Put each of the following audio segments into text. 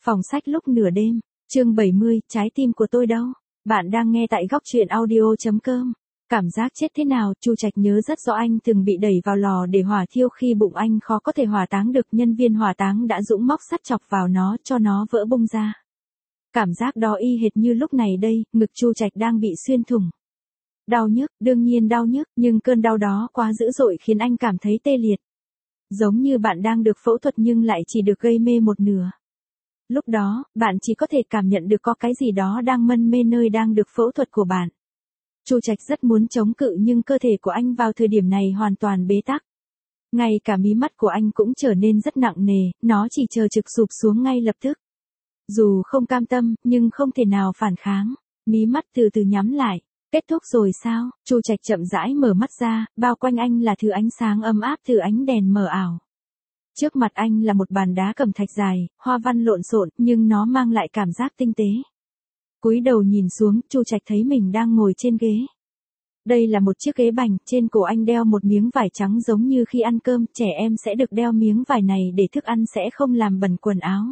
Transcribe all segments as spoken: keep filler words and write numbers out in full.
Phòng sách lúc nửa đêm, chương bảy mươi, trái tim của tôi đâu? Bạn đang nghe tại góc truyện audio chấm com. Cảm giác chết thế nào? Chu Trạch nhớ rất rõ anh từng bị đẩy vào lò để hỏa thiêu khi bụng anh khó có thể hỏa táng được, nhân viên hỏa táng đã dũng móc sắt chọc vào nó cho nó vỡ bung ra. Cảm giác đó y hệt như lúc này đây, ngực Chu Trạch đang bị xuyên thủng. Đau nhức, đương nhiên đau nhức, nhưng cơn đau đó quá dữ dội khiến anh cảm thấy tê liệt. Giống như bạn đang được phẫu thuật nhưng lại chỉ được gây mê một nửa. Lúc đó, bạn chỉ có thể cảm nhận được có cái gì đó đang mân mê nơi đang được phẫu thuật của bạn. Chu Trạch rất muốn chống cự nhưng cơ thể của anh vào thời điểm này hoàn toàn bế tắc. Ngay cả mí mắt của anh cũng trở nên rất nặng nề, nó chỉ chờ trực sụp xuống ngay lập tức. Dù không cam tâm, nhưng không thể nào phản kháng. Mí mắt từ từ nhắm lại. Kết thúc rồi sao? Chu Trạch chậm rãi mở mắt ra, bao quanh anh là thứ ánh sáng ấm áp từ ánh đèn mờ ảo. Trước mặt anh là một bàn đá cẩm thạch dài, hoa văn lộn xộn, nhưng nó mang lại cảm giác tinh tế. Cúi đầu nhìn xuống, Chu Trạch thấy mình đang ngồi trên ghế. Đây là một chiếc ghế bành, trên cổ anh đeo một miếng vải trắng giống như khi ăn cơm, trẻ em sẽ được đeo miếng vải này để thức ăn sẽ không làm bẩn quần áo.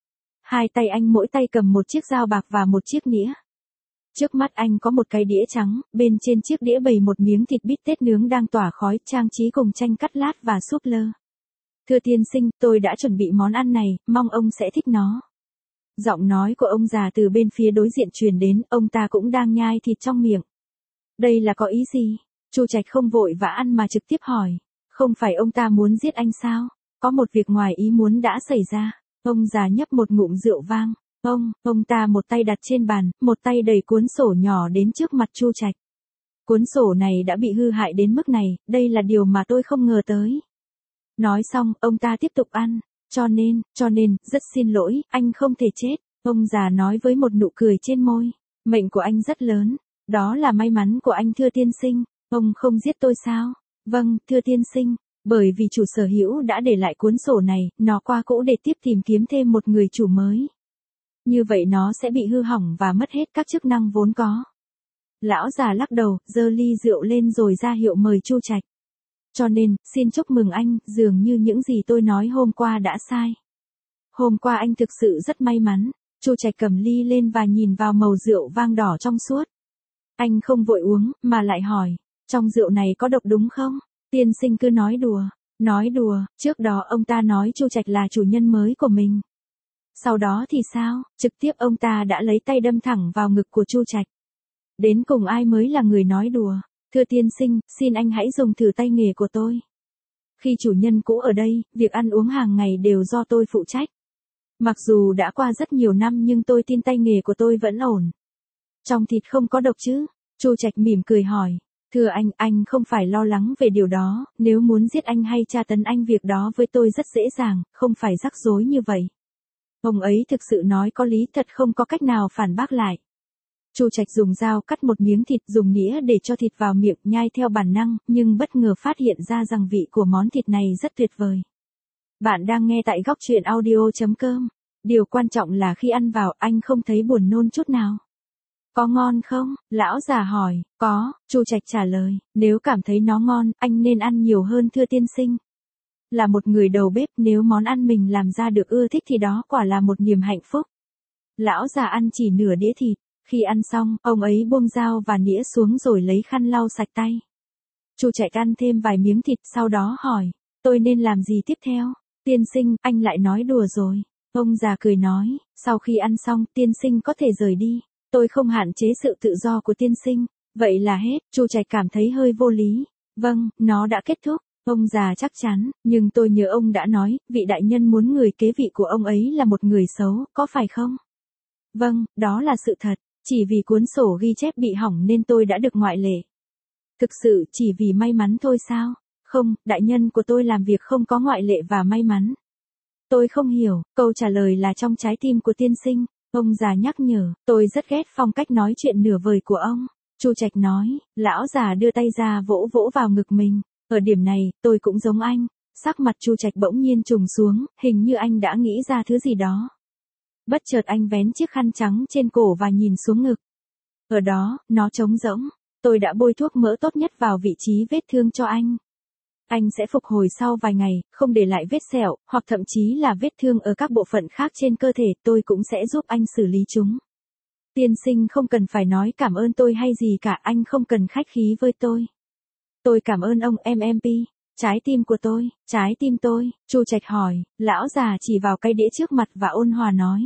Hai tay anh mỗi tay cầm một chiếc dao bạc và một chiếc nĩa. Trước mắt anh có một cái đĩa trắng, bên trên chiếc đĩa bày một miếng thịt bít tết nướng đang tỏa khói, trang trí cùng chanh cắt lát và súp lơ. Thưa tiên sinh, tôi đã chuẩn bị món ăn này, mong ông sẽ thích nó. Giọng nói của ông già từ bên phía đối diện truyền đến, ông ta cũng đang nhai thịt trong miệng. Đây là có ý gì? Chu Trạch không vội vã ăn mà trực tiếp hỏi. Không phải ông ta muốn giết anh sao? Có một việc ngoài ý muốn đã xảy ra. Ông già nhấp một ngụm rượu vang. Ông, ông ta một tay đặt trên bàn, một tay đẩy cuốn sổ nhỏ đến trước mặt Chu Trạch. Cuốn sổ này đã bị hư hại đến mức này, đây là điều mà tôi không ngờ tới. Nói xong, ông ta tiếp tục ăn. Cho nên, cho nên, rất xin lỗi, anh không thể chết. Ông già nói với một nụ cười trên môi. Mệnh của anh rất lớn. Đó là may mắn của anh thưa tiên sinh. Ông không giết tôi sao? Vâng, thưa tiên sinh. Bởi vì chủ sở hữu đã để lại cuốn sổ này, nó qua cũ để tiếp tìm kiếm thêm một người chủ mới. Như vậy nó sẽ bị hư hỏng và mất hết các chức năng vốn có. Lão già lắc đầu, giơ ly rượu lên rồi ra hiệu mời Chu Trạch. Cho nên, xin chúc mừng anh, dường như những gì tôi nói hôm qua đã sai. Hôm qua anh thực sự rất may mắn. Chu Trạch cầm ly lên và nhìn vào màu rượu vang đỏ trong suốt. Anh không vội uống, mà lại hỏi, trong rượu này có độc đúng không? Tiên sinh cứ nói đùa, nói đùa, trước đó ông ta nói Chu Trạch là chủ nhân mới của mình. Sau đó thì sao? Trực tiếp ông ta đã lấy tay đâm thẳng vào ngực của Chu Trạch. Đến cùng ai mới là người nói đùa? Thưa tiên sinh, xin anh hãy dùng thử tay nghề của tôi. Khi chủ nhân cũ ở đây, việc ăn uống hàng ngày đều do tôi phụ trách. Mặc dù đã qua rất nhiều năm nhưng tôi tin tay nghề của tôi vẫn ổn. Trong thịt không có độc chứ? Chu Trạch mỉm cười hỏi. Thưa anh, anh không phải lo lắng về điều đó, nếu muốn giết anh hay tra tấn anh việc đó với tôi rất dễ dàng, không phải rắc rối như vậy. Ông ấy thực sự nói có lý, thật không có cách nào phản bác lại. Chu Trạch dùng dao cắt một miếng thịt, dùng nĩa để cho thịt vào miệng, nhai theo bản năng, nhưng bất ngờ phát hiện ra rằng vị của món thịt này rất tuyệt vời. Bạn đang nghe tại góc truyện audio chấm com. Điều quan trọng là khi ăn vào, anh không thấy buồn nôn chút nào. Có ngon không? Lão già hỏi. Có, Chu Trạch trả lời. Nếu cảm thấy nó ngon, anh nên ăn nhiều hơn thưa tiên sinh. Là một người đầu bếp, nếu món ăn mình làm ra được ưa thích thì đó quả là một niềm hạnh phúc. Lão già ăn chỉ nửa đĩa thịt. Khi ăn xong, ông ấy buông dao và nĩa xuống rồi lấy khăn lau sạch tay. Chu Trạch ăn thêm vài miếng thịt, sau đó hỏi, tôi nên làm gì tiếp theo? Tiên sinh, anh lại nói đùa rồi. Ông già cười nói, sau khi ăn xong, tiên sinh có thể rời đi. Tôi không hạn chế sự tự do của tiên sinh. Vậy là hết. Chu Trạch cảm thấy hơi vô lý. Vâng, nó đã kết thúc. Ông già chắc chắn, nhưng tôi nhớ ông đã nói, vị đại nhân muốn người kế vị của ông ấy là một người xấu, có phải không? Vâng, đó là sự thật. Chỉ vì cuốn sổ ghi chép bị hỏng nên tôi đã được ngoại lệ. Thực sự chỉ vì may mắn thôi sao? Không, đại nhân của tôi làm việc không có ngoại lệ và may mắn. Tôi không hiểu, câu trả lời là trong trái tim của tiên sinh. Ông già nhắc nhở, tôi rất ghét phong cách nói chuyện nửa vời của ông. Chu Trạch nói, lão già đưa tay ra vỗ vỗ vào ngực mình. Ở điểm này, tôi cũng giống anh. Sắc mặt Chu Trạch bỗng nhiên trùng xuống, hình như anh đã nghĩ ra thứ gì đó. Bất chợt anh vén chiếc khăn trắng trên cổ và nhìn xuống ngực. Ở đó, nó trống rỗng. Tôi đã bôi thuốc mỡ tốt nhất vào vị trí vết thương cho anh. Anh sẽ phục hồi sau vài ngày, không để lại vết sẹo, hoặc thậm chí là vết thương ở các bộ phận khác trên cơ thể, tôi cũng sẽ giúp anh xử lý chúng. Tiên sinh không cần phải nói cảm ơn tôi hay gì cả, anh không cần khách khí với tôi. Tôi cảm ơn ông em em pê. Trái tim của tôi, trái tim tôi, Chu Trạch hỏi, lão già chỉ vào cái đĩa trước mặt và ôn hòa nói.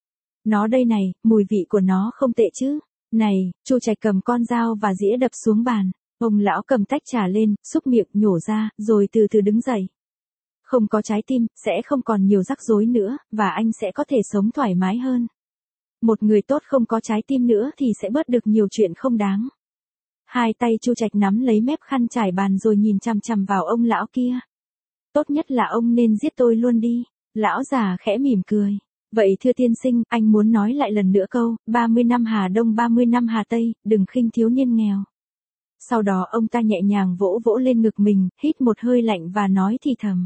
Nó đây này, mùi vị của nó không tệ chứ. Này, Chu Trạch cầm con dao và dĩa đập xuống bàn. Ông lão cầm tách trà lên, xúc miệng nhổ ra, rồi từ từ đứng dậy. Không có trái tim, sẽ không còn nhiều rắc rối nữa, và anh sẽ có thể sống thoải mái hơn. Một người tốt không có trái tim nữa thì sẽ bớt được nhiều chuyện không đáng. Hai tay Chu Trạch nắm lấy mép khăn trải bàn rồi nhìn chằm chằm vào ông lão kia. Tốt nhất là ông nên giết tôi luôn đi. Lão già khẽ mỉm cười. Vậy thưa tiên sinh, anh muốn nói lại lần nữa câu, ba mươi năm Hà Đông ba mươi năm Hà Tây, đừng khinh thiếu niên nghèo. Sau đó ông ta nhẹ nhàng vỗ vỗ lên ngực mình, hít một hơi lạnh và nói thì thầm.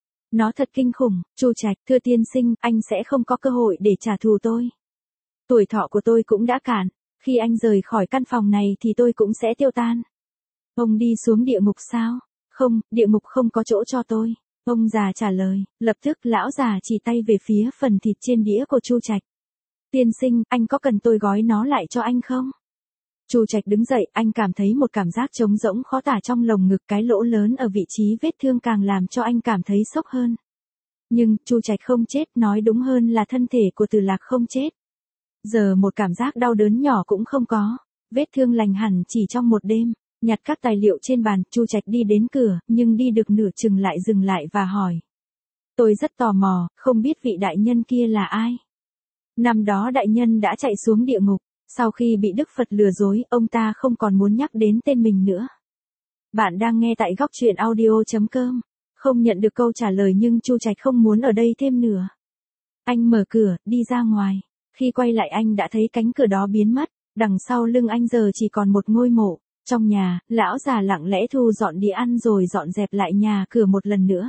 Nó thật kinh khủng, Chu Trạch, thưa tiên sinh, anh sẽ không có cơ hội để trả thù tôi. Tuổi thọ của tôi cũng đã cạn, khi anh rời khỏi căn phòng này thì tôi cũng sẽ tiêu tan. Ông đi xuống địa ngục sao? Không, địa ngục không có chỗ cho tôi. Ông già trả lời, lập tức lão già chỉ tay về phía phần thịt trên đĩa của Chu Trạch. Tiên sinh, anh có cần tôi gói nó lại cho anh không? Chu Trạch đứng dậy, anh cảm thấy một cảm giác trống rỗng khó tả trong lồng ngực, cái lỗ lớn ở vị trí vết thương càng làm cho anh cảm thấy sốc hơn. Nhưng, Chu Trạch không chết, nói đúng hơn là thân thể của Từ Lạc không chết. Giờ một cảm giác đau đớn nhỏ cũng không có, vết thương lành hẳn chỉ trong một đêm. Nhặt các tài liệu trên bàn, Chu Trạch đi đến cửa, nhưng đi được nửa chừng lại dừng lại và hỏi. Tôi rất tò mò, không biết vị đại nhân kia là ai? Năm đó đại nhân đã chạy xuống địa ngục, sau khi bị Đức Phật lừa dối, ông ta không còn muốn nhắc đến tên mình nữa. Bạn đang nghe tại góc truyện audio chấm com. Không nhận được câu trả lời nhưng Chu Trạch không muốn ở đây thêm nữa. Anh mở cửa, đi ra ngoài. Khi quay lại anh đã thấy cánh cửa đó biến mất, đằng sau lưng anh giờ chỉ còn một ngôi mộ. Trong nhà, lão già lặng lẽ thu dọn đĩa ăn rồi dọn dẹp lại nhà cửa một lần nữa.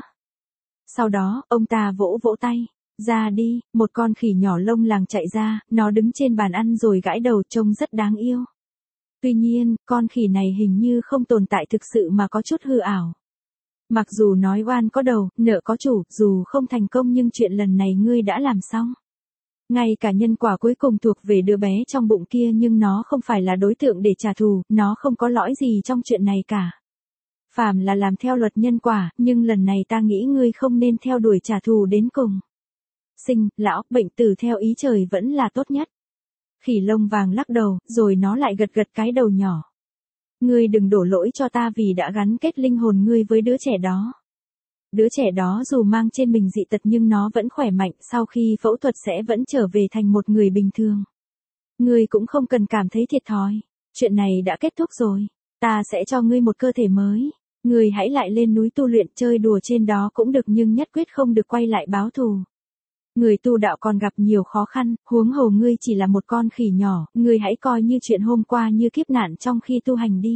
Sau đó, ông ta vỗ vỗ tay. Ra đi, một con khỉ nhỏ lông làng chạy ra, nó đứng trên bàn ăn rồi gãi đầu trông rất đáng yêu. Tuy nhiên, con khỉ này hình như không tồn tại thực sự mà có chút hư ảo. Mặc dù nói oan có đầu, nợ có chủ, dù không thành công nhưng chuyện lần này ngươi đã làm xong. Ngay cả nhân quả cuối cùng thuộc về đứa bé trong bụng kia nhưng nó không phải là đối tượng để trả thù, nó không có lỗi gì trong chuyện này cả. Phàm là làm theo luật nhân quả, nhưng lần này ta nghĩ ngươi không nên theo đuổi trả thù đến cùng. Sinh, lão, bệnh tử theo ý trời vẫn là tốt nhất. Khỉ lông vàng lắc đầu, rồi nó lại gật gật cái đầu nhỏ. Ngươi đừng đổ lỗi cho ta vì đã gắn kết linh hồn ngươi với đứa trẻ đó. Đứa trẻ đó dù mang trên mình dị tật nhưng nó vẫn khỏe mạnh, sau khi phẫu thuật sẽ vẫn trở về thành một người bình thường. Ngươi cũng không cần cảm thấy thiệt thòi. Chuyện này đã kết thúc rồi. Ta sẽ cho ngươi một cơ thể mới. Ngươi hãy lại lên núi tu luyện, chơi đùa trên đó cũng được nhưng nhất quyết không được quay lại báo thù. Người tu đạo còn gặp nhiều khó khăn, huống hồ ngươi chỉ là một con khỉ nhỏ, ngươi hãy coi như chuyện hôm qua như kiếp nạn trong khi tu hành đi.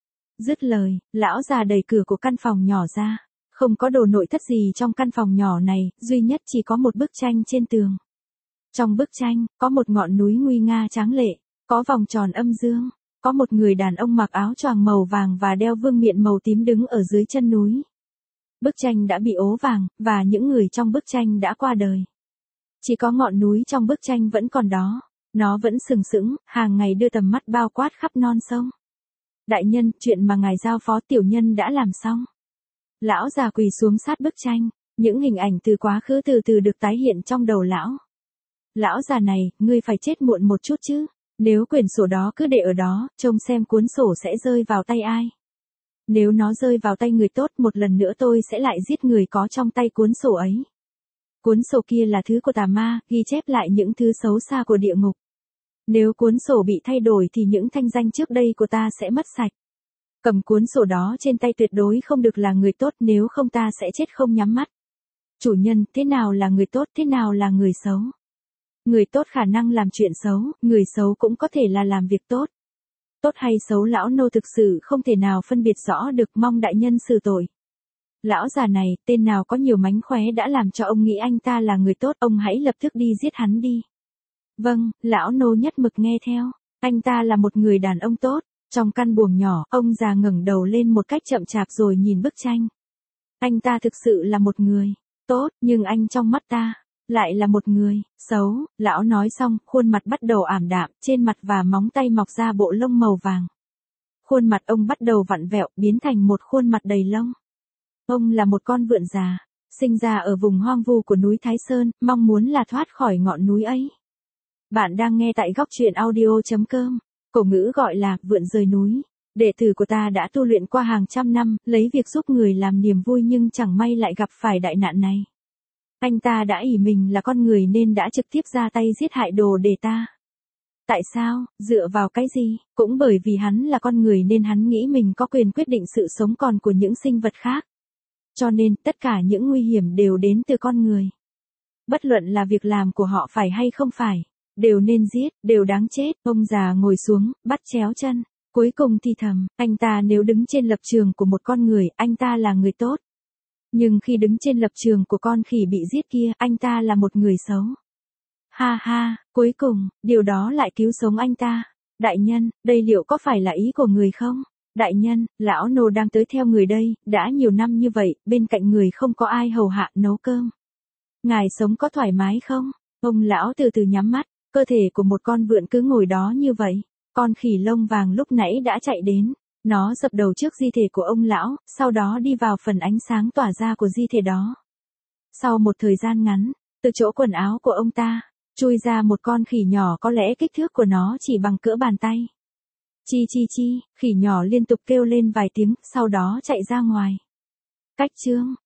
Dứt lời, lão già đẩy cửa của căn phòng nhỏ ra. Không có đồ nội thất gì trong căn phòng nhỏ này, duy nhất chỉ có một bức tranh trên tường. Trong bức tranh, có một ngọn núi nguy nga tráng lệ, có vòng tròn âm dương, có một người đàn ông mặc áo choàng màu vàng và đeo vương miện màu tím đứng ở dưới chân núi. Bức tranh đã bị ố vàng, và những người trong bức tranh đã qua đời. Chỉ có ngọn núi trong bức tranh vẫn còn đó, nó vẫn sừng sững, hàng ngày đưa tầm mắt bao quát khắp non sông. Đại nhân, chuyện mà ngài giao phó tiểu nhân đã làm xong. Lão già quỳ xuống sát bức tranh, những hình ảnh từ quá khứ từ từ được tái hiện trong đầu lão. Lão già này, ngươi phải chết muộn một chút chứ, nếu quyển sổ đó cứ để ở đó, trông xem cuốn sổ sẽ rơi vào tay ai. Nếu nó rơi vào tay người tốt, một lần nữa tôi sẽ lại giết người có trong tay cuốn sổ ấy. Cuốn sổ kia là thứ của tà ma, ghi chép lại những thứ xấu xa của địa ngục. Nếu cuốn sổ bị thay đổi thì những thanh danh trước đây của ta sẽ mất sạch. Cầm cuốn sổ đó trên tay tuyệt đối không được là người tốt, nếu không ta sẽ chết không nhắm mắt. Chủ nhân, thế nào là người tốt, thế nào là người xấu? Người tốt khả năng làm chuyện xấu, người xấu cũng có thể là làm việc tốt. Tốt hay xấu lão nô thực sự không thể nào phân biệt rõ được, mong đại nhân xử tội. Lão già này, tên nào có nhiều mánh khóe đã làm cho ông nghĩ anh ta là người tốt, ông hãy lập tức đi giết hắn đi. Vâng, lão nô nhất mực nghe theo, anh ta là một người đàn ông tốt. Trong căn buồng nhỏ, ông già ngẩng đầu lên một cách chậm chạp rồi nhìn bức tranh. Anh ta thực sự là một người tốt, nhưng anh trong mắt ta lại là một người xấu. Lão nói xong, khuôn mặt bắt đầu ảm đạm, trên mặt và móng tay mọc ra bộ lông màu vàng. Khuôn mặt ông bắt đầu vặn vẹo, biến thành một khuôn mặt đầy lông. Ông là một con vượn già, sinh ra ở vùng hoang vu của núi Thái Sơn, mong muốn là thoát khỏi ngọn núi ấy. Bạn đang nghe tại góc truyện audio chấm com. Cổ ngữ gọi là vượn rời núi. Đệ tử của ta đã tu luyện qua hàng trăm năm, lấy việc giúp người làm niềm vui nhưng chẳng may lại gặp phải đại nạn này. Anh ta đã ỷ mình là con người nên đã trực tiếp ra tay giết hại đồ để ta. Tại sao? Dựa vào cái gì? Cũng bởi vì hắn là con người nên hắn nghĩ mình có quyền quyết định sự sống còn của những sinh vật khác. Cho nên, tất cả những nguy hiểm đều đến từ con người. Bất luận là việc làm của họ phải hay không phải, đều nên giết, đều đáng chết. Ông già ngồi xuống, bắt chéo chân. Cuối cùng thì thầm, anh ta nếu đứng trên lập trường của một con người, anh ta là người tốt. Nhưng khi đứng trên lập trường của con khỉ bị giết kia, anh ta là một người xấu. Ha ha, cuối cùng, điều đó lại cứu sống anh ta. Đại nhân, đây liệu có phải là ý của người không? Đại nhân, lão nô đang tới theo người đây, đã nhiều năm như vậy, bên cạnh người không có ai hầu hạ nấu cơm. Ngài sống có thoải mái không? Ông lão từ từ nhắm mắt, cơ thể của một con vượn cứ ngồi đó như vậy. Con khỉ lông vàng lúc nãy đã chạy đến. Nó dập đầu trước di thể của ông lão, sau đó đi vào phần ánh sáng tỏa ra của di thể đó. Sau một thời gian ngắn, từ chỗ quần áo của ông ta, chui ra một con khỉ nhỏ có lẽ kích thước của nó chỉ bằng cỡ bàn tay. Chi chi chi, khỉ nhỏ liên tục kêu lên vài tiếng, sau đó chạy ra ngoài. Cách chương